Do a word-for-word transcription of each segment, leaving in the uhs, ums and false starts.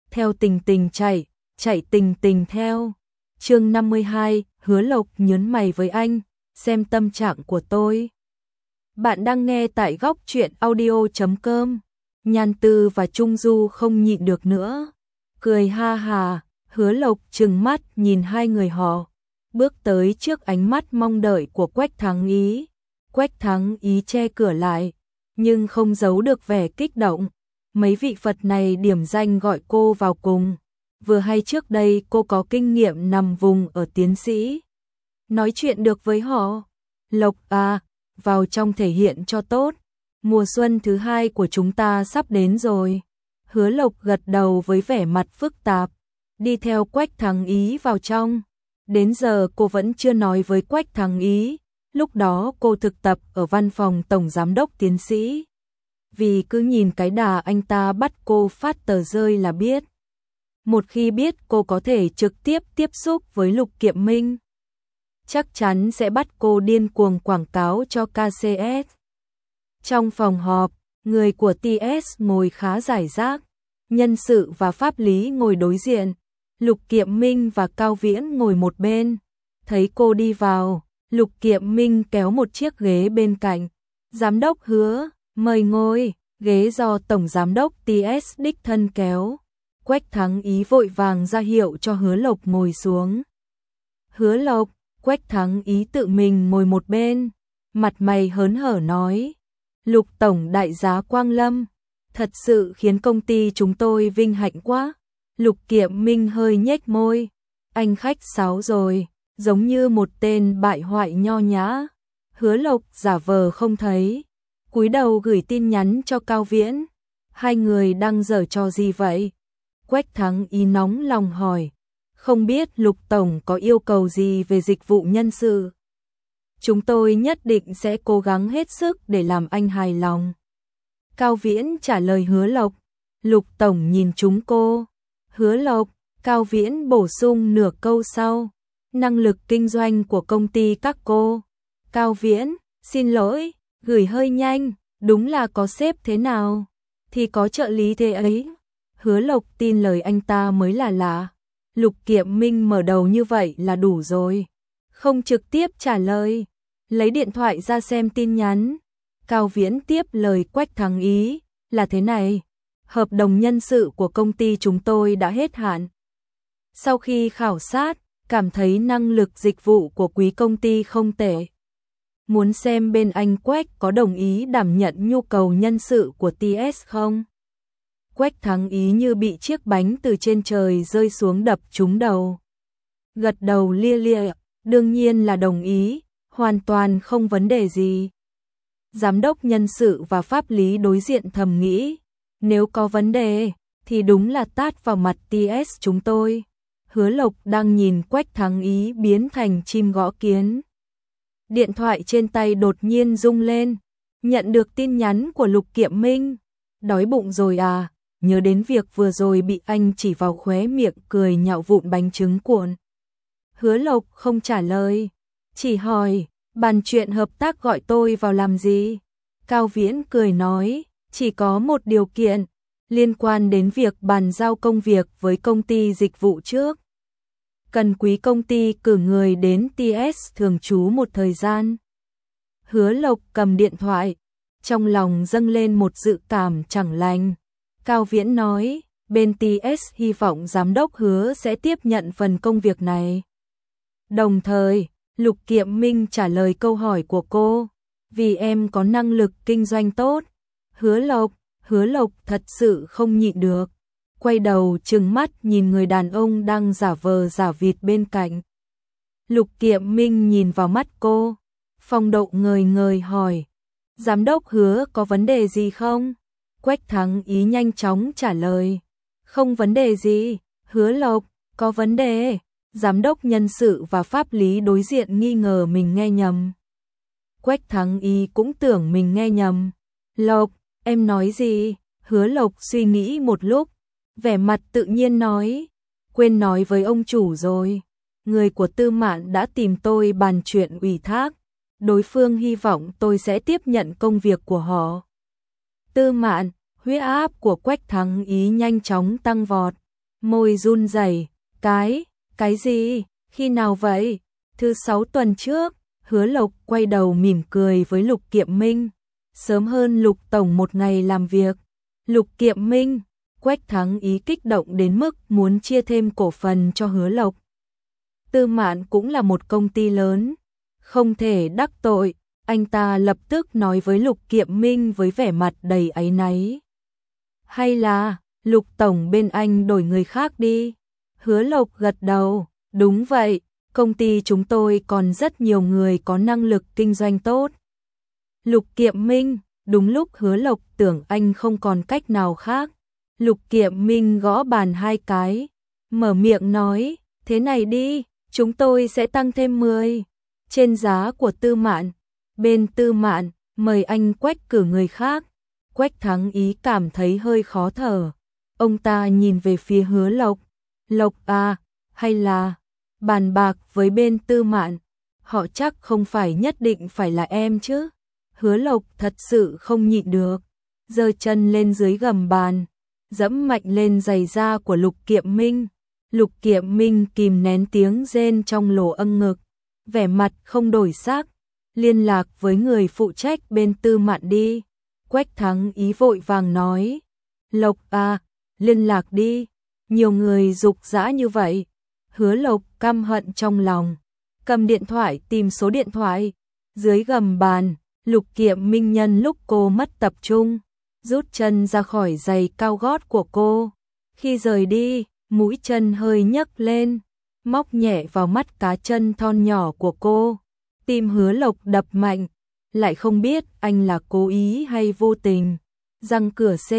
theo tình tình chạy, chạy tình tình theo. Chương năm mươi hai, Hứa Lộc nhớn mày với anh, xem tâm trạng của tôi. Bạn đang nghe tại góc truyện audio chấm com. Nhan Tư và Trung Du không nhịn được nữa, cười ha hà. Hứa Lộc trừng mắt nhìn hai người họ, bước tới trước ánh mắt mong đợi của Quách Thắng Ý. Quách Thắng Ý che cửa lại, nhưng không giấu được vẻ kích động. Mấy vị Phật này điểm danh gọi cô vào cùng. Vừa hay trước đây cô có kinh nghiệm nằm vùng ở tiến sĩ, nói chuyện được với họ. Lộc à, vào trong thể hiện cho tốt. Mùa xuân thứ hai của chúng ta sắp đến rồi. Hứa Lộc gật đầu với vẻ mặt phức tạp, đi theo Quách Thắng Ý vào trong. Đến giờ cô vẫn chưa nói với Quách Thắng Ý, lúc đó cô thực tập ở văn phòng tổng giám đốc tiến sĩ. Vì cứ nhìn cái đà anh ta bắt cô phát tờ rơi là biết. Một khi biết cô có thể trực tiếp tiếp xúc với Lục Kiệm Minh, chắc chắn sẽ bắt cô điên cuồng quảng cáo cho ca xê ét. Trong phòng họp, người của tê ét ngồi khá rải rác, nhân sự và pháp lý ngồi đối diện, Lục Kiệm Minh và Cao Viễn ngồi một bên. Thấy cô đi vào, Lục Kiệm Minh kéo một chiếc ghế bên cạnh. Giám đốc Hứa, mời ngồi. Ghế do tổng giám đốc tê ét đích thân kéo. Quách Thắng Ý vội vàng ra hiệu cho Hứa Lộc ngồi xuống. Hứa Lộc, Quách Thắng Ý tự mình ngồi một bên, mặt mày hớn hở nói: Lục tổng đại giá quang lâm, thật sự khiến công ty chúng tôi vinh hạnh quá. Lục Kiệm Minh hơi nhếch môi, anh khách sáo rồi, giống như một tên bại hoại nho nhã. Hứa Lộc giả vờ không thấy, cúi đầu gửi tin nhắn cho Cao Viễn. Hai người đang giở trò gì vậy? Quách Thắng Ý nóng lòng hỏi. Không biết Lục tổng có yêu cầu gì về dịch vụ nhân sự? Chúng tôi nhất định sẽ cố gắng hết sức để làm anh hài lòng. Cao Viễn trả lời Hứa Lộc. Lục tổng nhìn chúng cô. Hứa Lộc, Cao Viễn bổ sung nửa câu sau. Năng lực kinh doanh của công ty các cô. Cao Viễn, xin lỗi, gửi hơi nhanh, đúng là có sếp thế nào thì có trợ lý thế ấy. Hứa Lộc tin lời anh ta mới là lạ. Lục Kiệm Minh mở đầu như vậy là đủ rồi, không trực tiếp trả lời, lấy điện thoại ra xem tin nhắn. Cao Viễn tiếp lời Quách Thắng Ý, là thế này, hợp đồng nhân sự của công ty chúng tôi đã hết hạn. Sau khi khảo sát, cảm thấy năng lực dịch vụ của quý công ty không tệ. Muốn xem bên anh Quách có đồng ý đảm nhận nhu cầu nhân sự của tê ét không? Quách Thắng Ý như bị chiếc bánh từ trên trời rơi xuống đập trúng đầu. Gật đầu lia lịa, đương nhiên là đồng ý, hoàn toàn không vấn đề gì. Giám đốc nhân sự và pháp lý đối diện thầm nghĩ, nếu có vấn đề thì đúng là tát vào mặt tê ét chúng tôi. Hứa Lộc đang nhìn Quách Thắng Ý biến thành chim gõ kiến. Điện thoại trên tay đột nhiên rung lên, nhận được tin nhắn của Lục Kiệm Minh. Đói bụng rồi à? Nhớ đến việc vừa rồi bị anh chỉ vào khóe miệng cười nhạo vụn bánh trứng cuộn. Hứa Lộc không trả lời, chỉ hỏi, bàn chuyện hợp tác gọi tôi vào làm gì? Cao Viễn cười nói, chỉ có một điều kiện, liên quan đến việc bàn giao công việc với công ty dịch vụ trước. Cần quý công ty cử người đến tê ét thường trú một thời gian. Hứa Lộc cầm điện thoại, trong lòng dâng lên một dự cảm chẳng lành. Cao Viễn nói, bên tê ét hy vọng giám đốc Hứa sẽ tiếp nhận phần công việc này. Đồng thời, Lục Kiệm Minh trả lời câu hỏi của cô, vì em có năng lực kinh doanh tốt. Hứa Lộc, Hứa Lộc thật sự không nhịn được, quay đầu trừng mắt nhìn người đàn ông đang giả vờ giả vịt bên cạnh. Lục Kiệm Minh nhìn vào mắt cô, phong độ ngời ngời hỏi, giám đốc Hứa có vấn đề gì không? Quách Thắng Ý nhanh chóng trả lời, không vấn đề gì. Hứa Lộc, có vấn đề. Giám đốc nhân sự và pháp lý đối diện nghi ngờ mình nghe nhầm. Quách Thắng Ý cũng tưởng mình nghe nhầm. Lộc, em nói gì? Hứa Lộc suy nghĩ một lúc, vẻ mặt tự nhiên nói, quên nói với ông chủ rồi. Người của Tư Mạn đã tìm tôi bàn chuyện ủy thác. Đối phương hy vọng tôi sẽ tiếp nhận công việc của họ. Tư Mạn, huyết áp của Quách Thắng Ý nhanh chóng tăng vọt. môi run rẩy, cái, cái gì, khi nào vậy? Thứ sáu tuần trước, Hứa Lộc quay đầu mỉm cười với Lục Kiệm Minh, sớm hơn Lục Tổng một ngày làm việc. Lục Kiệm Minh, Quách Thắng Ý kích động đến mức muốn chia thêm cổ phần cho Hứa Lộc. Tư Mạn cũng là một công ty lớn, không thể đắc tội, anh ta lập tức nói với Lục Kiệm Minh với vẻ mặt đầy áy náy. Hay là, Lục Tổng bên anh đổi người khác đi. Hứa Lộc gật đầu, đúng vậy, công ty chúng tôi còn rất nhiều người có năng lực kinh doanh tốt. Lục Kiệm Minh, đúng lúc Hứa Lộc tưởng anh không còn cách nào khác. Lục Kiệm Minh gõ bàn hai cái, mở miệng nói, thế này đi, chúng tôi sẽ tăng thêm mười trên giá của Tư Mạn. Bên Tư Mạn, mời anh Quách cử người khác. Quách Thắng Ý cảm thấy hơi khó thở. Ông ta nhìn về phía Hứa Lộc. Lộc à, hay là bàn bạc với bên Tư Mạn, họ chắc không phải nhất định phải là em chứ. Hứa Lộc thật sự không nhịn được, giơ chân lên dưới gầm bàn, dẫm mạnh lên giày da của Lục Kiệm Minh. Lục Kiệm Minh kìm nén tiếng rên trong lỗ âng ngực, vẻ mặt không đổi sắc, liên lạc với người phụ trách bên Tư Mạn đi. Quách Thắng Ý vội vàng nói, Lộc à, liên lạc đi, nhiều người dục dã như vậy. Hứa Lộc căm hận trong lòng, cầm điện thoại tìm số điện thoại. Dưới gầm bàn, Lục Kiệm Minh nhân lúc cô mất tập trung, rút chân ra khỏi giày cao gót của cô. Khi rời đi, mũi chân hơi nhấc lên, móc nhẹ vào mắt cá chân thon nhỏ của cô. Tim Hứa Lộc đập mạnh, lại không biết anh là cố ý hay vô tình. Răng cửa C,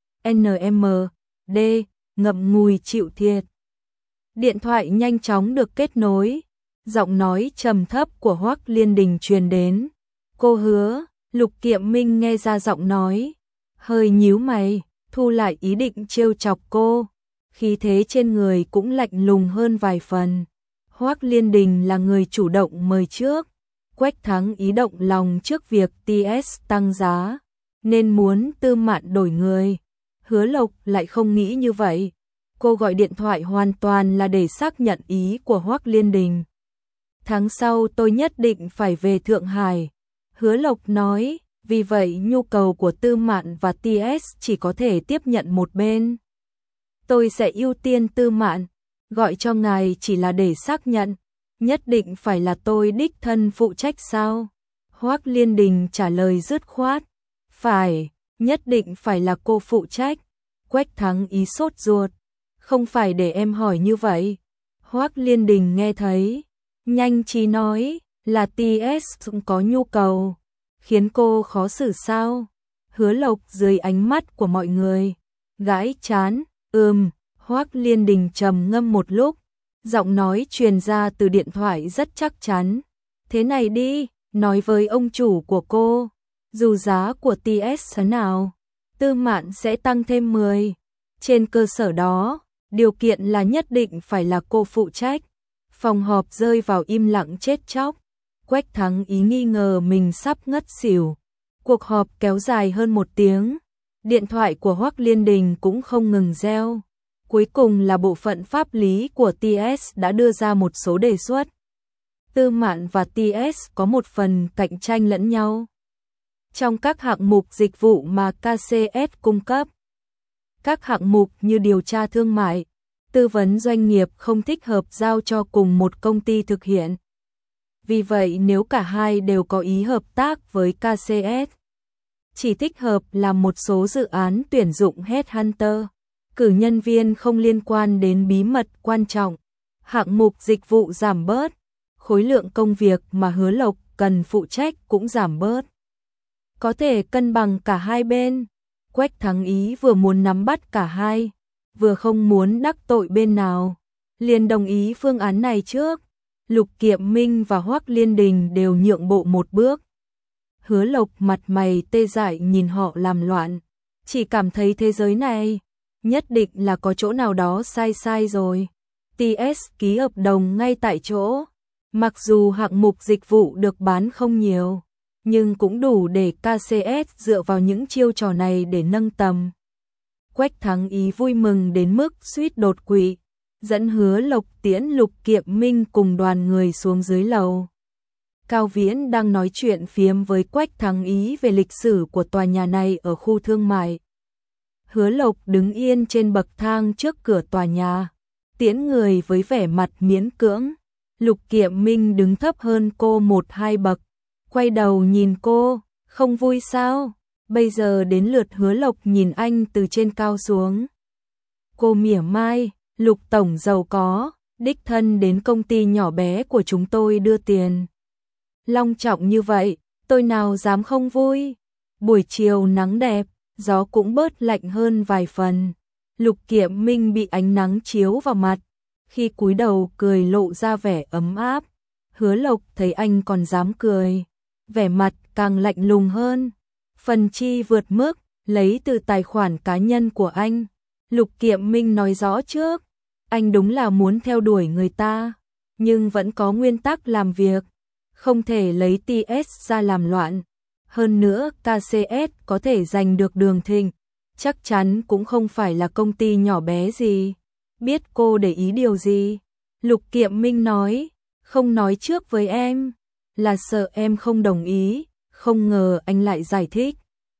N M, D, ngậm ngùi chịu thiệt. Điện thoại nhanh chóng được kết nối, giọng nói trầm thấp của Hoắc Liên Đình truyền đến. Cô Hứa, Lục Kiệm Minh nghe ra giọng nói, hơi nhíu mày, thu lại ý định trêu chọc cô. Khí thế trên người cũng lạnh lùng hơn vài phần. Hoắc Liên Đình là người chủ động mời trước. Quách Thắng Ý động lòng trước việc tê ét tăng giá, nên muốn Tư Mạn đổi người. Hứa Lộc lại không nghĩ như vậy. Cô gọi điện thoại hoàn toàn là để xác nhận ý của Hoắc Liên Đình. Tháng sau tôi nhất định phải về Thượng Hải. Hứa Lộc nói, vì vậy nhu cầu của Tư Mạn và tê ét chỉ có thể tiếp nhận một bên. Tôi sẽ ưu tiên Tư Mạn, gọi cho ngài chỉ là để xác nhận, nhất định phải là tôi đích thân phụ trách sao? Hoắc Liên Đình trả lời dứt khoát, phải, nhất định phải là cô phụ trách. Quách Thắng Ý sốt ruột, không phải để em hỏi như vậy. Hoắc Liên Đình nghe thấy, nhanh trí nói, là tê ét cũng có nhu cầu, khiến cô khó xử sao? Hứa Lộc dưới ánh mắt của mọi người, gãi chán, ừm. Hoắc Liên Đình trầm ngâm một lúc, giọng nói truyền ra từ điện thoại rất chắc chắn. Thế này đi, nói với ông chủ của cô, dù giá của tê ét thế nào, Tư Mạn sẽ tăng thêm mười. Trên cơ sở đó, điều kiện là nhất định phải là cô phụ trách. Phòng họp rơi vào im lặng chết chóc. Quách Thắng Ý nghi ngờ mình sắp ngất xỉu. Cuộc họp kéo dài hơn một tiếng. Điện thoại của Hoắc Liên Đình cũng không ngừng reo. Cuối cùng là bộ phận pháp lý của tê ét đã đưa ra một số đề xuất. Tư Mạn và tê ét có một phần cạnh tranh lẫn nhau. Trong các hạng mục dịch vụ mà ca xê ét cung cấp, các hạng mục như điều tra thương mại, tư vấn doanh nghiệp không thích hợp giao cho cùng một công ty thực hiện. Vì vậy nếu cả hai đều có ý hợp tác với ca xê ét, chỉ thích hợp làm một số dự án tuyển dụng headhunter, cử nhân viên không liên quan đến bí mật quan trọng, hạng mục dịch vụ giảm bớt, khối lượng công việc mà Hứa Lộc cần phụ trách cũng giảm bớt. Có thể cân bằng cả hai bên. Quách Thắng Ý vừa muốn nắm bắt cả hai, vừa không muốn đắc tội bên nào, liền đồng ý phương án này trước. Lục Kiệm Minh và Hoắc Liên Đình đều nhượng bộ một bước. Hứa Lộc mặt mày tê dại nhìn họ làm loạn, chỉ cảm thấy thế giới này nhất định là có chỗ nào đó sai sai rồi. tê ét ký hợp đồng ngay tại chỗ, mặc dù hạng mục dịch vụ được bán không nhiều, nhưng cũng đủ để ca xê ét dựa vào những chiêu trò này để nâng tầm. Quách Thắng Ý vui mừng đến mức suýt đột quỵ, dẫn Hứa Lộc tiễn Lục Kiệm Minh cùng đoàn người xuống dưới lầu. Cao Viễn đang nói chuyện phiếm với Quách Thắng Ý về lịch sử của tòa nhà này ở khu thương mại. Hứa Lộc đứng yên trên bậc thang trước cửa tòa nhà, tiễn người với vẻ mặt miễn cưỡng. Lục Kiệm Minh đứng thấp hơn cô một hai bậc, quay đầu nhìn cô, không vui sao? Bây giờ đến lượt Hứa Lộc nhìn anh từ trên cao xuống. Cô mỉa mai, Lục tổng giàu có, đích thân đến công ty nhỏ bé của chúng tôi đưa tiền. Long trọng như vậy, tôi nào dám không vui. Buổi chiều nắng đẹp, gió cũng bớt lạnh hơn vài phần. Lục Kiệm Minh bị ánh nắng chiếu vào mặt, khi cúi đầu cười lộ ra vẻ ấm áp. Hứa Lộc thấy anh còn dám cười, vẻ mặt càng lạnh lùng hơn. Phần chi vượt mức, lấy từ tài khoản cá nhân của anh. Lục Kiệm Minh nói rõ trước, anh đúng là muốn theo đuổi người ta, nhưng vẫn có nguyên tắc làm việc, không thể lấy tê ét ra làm loạn. Hơn nữa ca xê ét có thể giành được Đường Thịnh, chắc chắn cũng không phải là công ty nhỏ bé gì. Biết cô để ý điều gì? Lục Kiệm Minh nói, không nói trước với em, là sợ em không đồng ý. Không ngờ anh lại giải thích.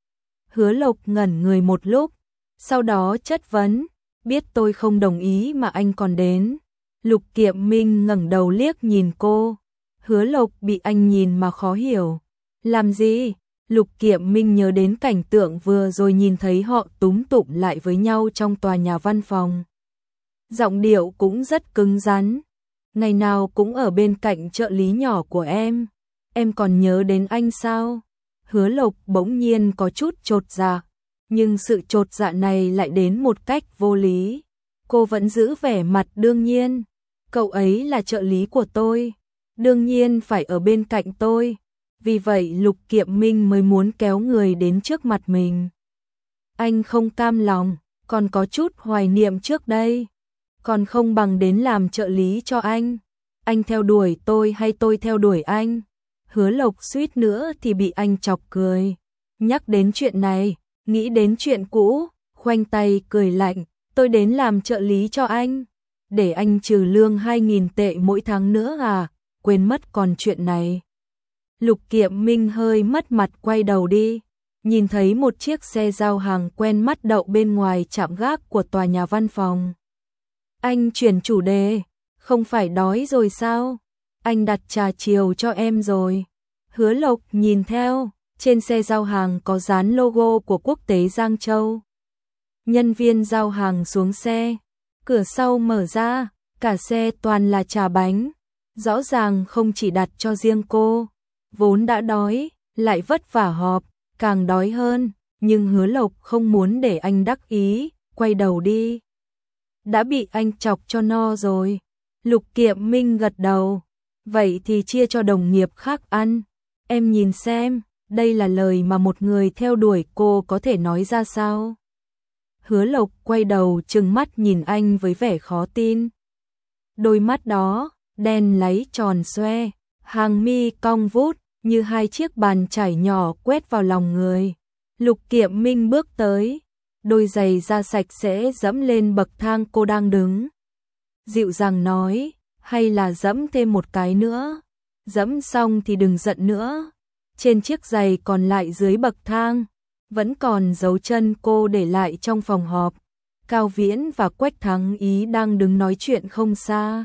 Hứa Lộc ngẩn người một lúc, sau đó chất vấn, biết tôi không đồng ý mà anh còn đến. Lục Kiệm Minh ngẩng đầu liếc nhìn cô. Hứa Lộc bị anh nhìn mà khó hiểu. Làm gì? Lục Kiệm Minh nhớ đến cảnh tượng vừa rồi nhìn thấy họ túm tụm lại với nhau trong tòa nhà văn phòng. Giọng điệu cũng rất cứng rắn. Ngày nào cũng ở bên cạnh trợ lý nhỏ của em. Em còn nhớ đến anh sao? Hứa Lộc bỗng nhiên có chút chột dạ, nhưng sự chột dạ này lại đến một cách vô lý. Cô vẫn giữ vẻ mặt đương nhiên. Cậu ấy là trợ lý của tôi, đương nhiên phải ở bên cạnh tôi. Vì vậy Lục Kiệm Minh mới muốn kéo người đến trước mặt mình. Anh không cam lòng, còn có chút hoài niệm trước đây. Còn không bằng đến làm trợ lý cho anh. Anh theo đuổi tôi hay tôi theo đuổi anh? Hứa Lộc suýt nữa thì bị anh chọc cười. Nhắc đến chuyện này, nghĩ đến chuyện cũ, khoanh tay cười lạnh, tôi đến làm trợ lý cho anh. Để anh trừ lương hai nghìn tệ mỗi tháng nữa à? Quên mất còn chuyện này. Lục Kiệm Minh hơi mất mặt quay đầu đi, nhìn thấy một chiếc xe giao hàng quen mắt đậu bên ngoài trạm gác của tòa nhà văn phòng. Anh chuyển chủ đề, không phải đói rồi sao? Anh đặt trà chiều cho em rồi. Hứa Lộc nhìn theo, trên xe giao hàng có dán logo của Quốc tế Giang Châu. Nhân viên giao hàng xuống xe, cửa sau mở ra, cả xe toàn là trà bánh. Rõ ràng không chỉ đặt cho riêng cô, vốn đã đói, lại vất vả họp, càng đói hơn, nhưng Hứa Lộc không muốn để anh đắc ý, quay đầu đi. Đã bị anh chọc cho no rồi. Lục Kiệm Minh gật đầu, vậy thì chia cho đồng nghiệp khác ăn. Em nhìn xem, đây là lời mà một người theo đuổi cô có thể nói ra sao? Hứa Lộc quay đầu trừng mắt nhìn anh với vẻ khó tin. Đôi mắt đó, đen láy tròn xoe, hàng mi cong vút, như hai chiếc bàn chải nhỏ quét vào lòng người. Lục Kiệm Minh bước tới, đôi giày da sạch sẽ dẫm lên bậc thang cô đang đứng. Dịu dàng nói, hay là dẫm thêm một cái nữa? Dẫm xong thì đừng giận nữa. Trên chiếc giày còn lại dưới bậc thang, vẫn còn dấu chân cô để lại trong phòng họp. Cao Viễn và Quách Thắng Ý đang đứng nói chuyện không xa.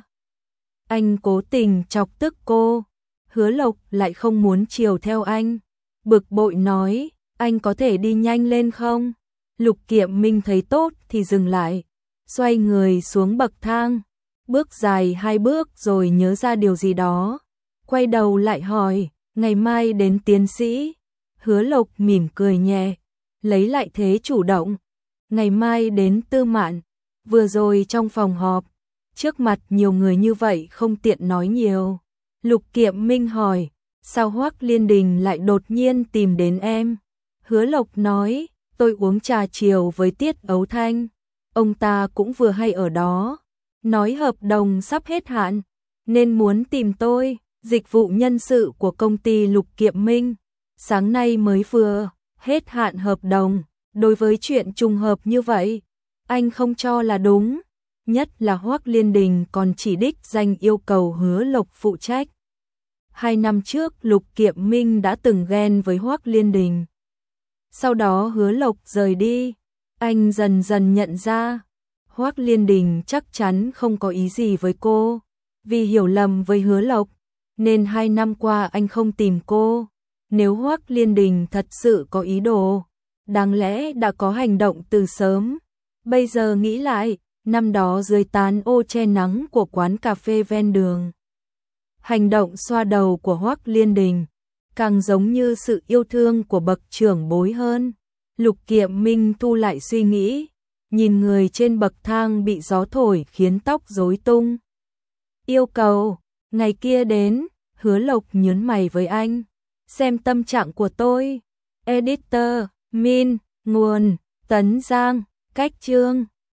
Anh cố tình chọc tức cô, Hứa Lộc lại không muốn chiều theo anh. Bực bội nói, anh có thể đi nhanh lên không? Lục Kiệm Minh thấy tốt thì dừng lại, xoay người xuống bậc thang, bước dài hai bước rồi nhớ ra điều gì đó. Quay đầu lại hỏi, ngày mai đến tiến sĩ? Hứa Lộc mỉm cười nhẹ, lấy lại thế chủ động. Ngày mai đến Tư Mạn, vừa rồi trong phòng họp, trước mặt nhiều người như vậy không tiện nói nhiều. Lục Kiệm Minh hỏi, sao Hoắc Liên Đình lại đột nhiên tìm đến em? Hứa Lộc nói, tôi uống trà chiều với Tiết Ấu Thanh, ông ta cũng vừa hay ở đó, nói hợp đồng sắp hết hạn, nên muốn tìm tôi. Dịch vụ nhân sự của công ty Lục Kiệm Minh, sáng nay mới vừa hết hạn hợp đồng, Đối với chuyện trùng hợp như vậy, anh không cho là đúng, nhất là Hoắc Liên Đình còn chỉ đích danh yêu cầu Hứa Lộc phụ trách. Hai năm trước Lục Kiệm Minh đã từng ghen với Hoắc Liên Đình. Sau đó Hứa Lộc rời đi, anh dần dần nhận ra, Hoắc Liên Đình chắc chắn không có ý gì với cô, vì hiểu lầm với Hứa Lộc, nên hai năm qua anh không tìm cô. Nếu Hoắc Liên Đình thật sự có ý đồ, đáng lẽ đã có hành động từ sớm. Bây giờ nghĩ lại, năm đó dưới tán ô che nắng của quán cà phê ven đường, hành động xoa đầu của Hoắc Liên Đình càng giống như sự yêu thương của bậc trưởng bối hơn. Lục Kiệm Minh thu lại suy nghĩ, nhìn người trên bậc thang bị gió thổi khiến tóc rối tung. Yêu cầu, ngày kia đến, Hứa Lộc nhướng mày với anh. Xem tâm trạng của tôi. Editor, Min, nguồn, Tấn Giang, cách chương.